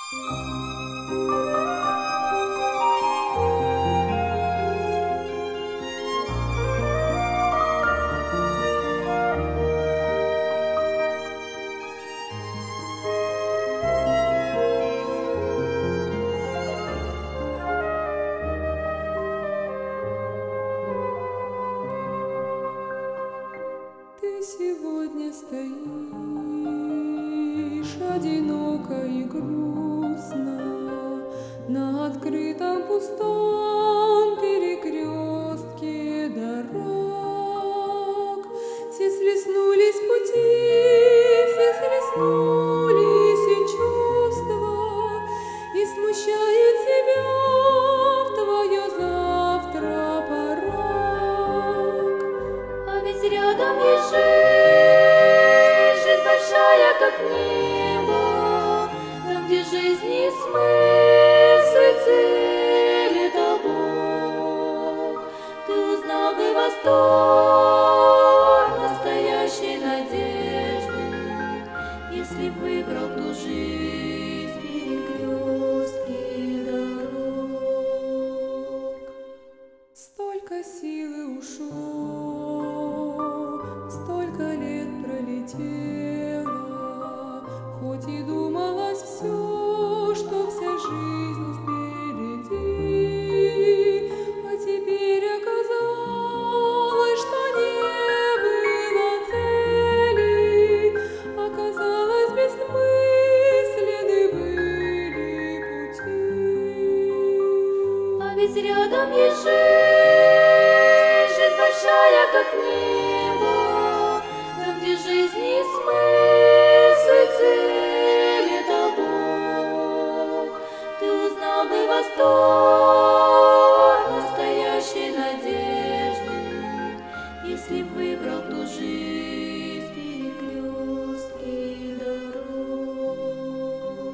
Ты сегодня стоишь одиноко и грустно на открытом пустом перекрестке дорог. Все слеснулись пути, все слеснулись и чувства, и смущают тебя в твое завтра порог. А ведь рядом есть жизнь большая, как небо, там, где жизни смысл и цель — это Бог. Ты узнал бы восторг настоящей надежды, если б выбрал ту жизнь в перекрестке дорог. Столько силы ушло, столько лет пролетело, хоть и думалось все, что вся жизнь впереди, а теперь оказалось, что не было цели, оказалось, бессмысленны были пути. А ведь рядом есть жизнь большая, как небо, там, где жизни смысл и цель — это Бог. Ты узнал бы восторг настоящей надежды, если б выбрал ту жизнь в перекрестке дорог.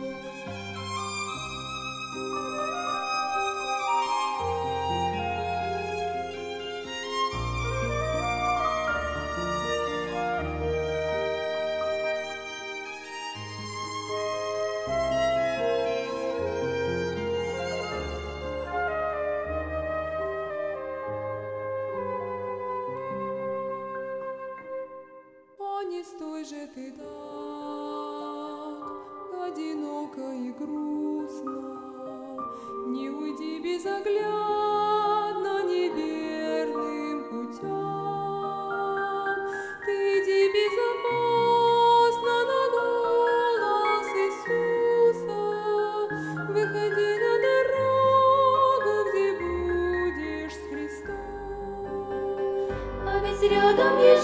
А не стой же ты так одиноко и грустно, не уйди безоглядно неверным путям. Ты иди безопасно на голос Иисуса, выходи на дорогу, где будешь с Христом. А ведь рядом есть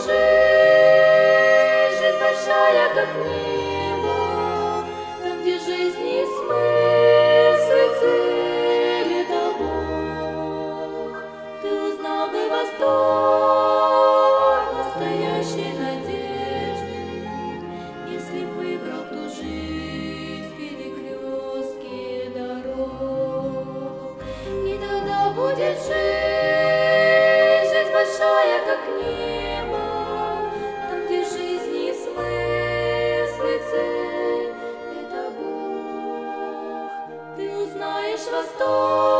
жизнь большая, как небо, там, где жизни смысл и цель — это Бог. Ты узнал бы восторг настоящей надежды, если б выбрал ту жизнь в перекрестке дорог. И тогда будет жизнь большая, как небо, там, где жизни смысл и цель — это Бог. Ты узнаешь восторг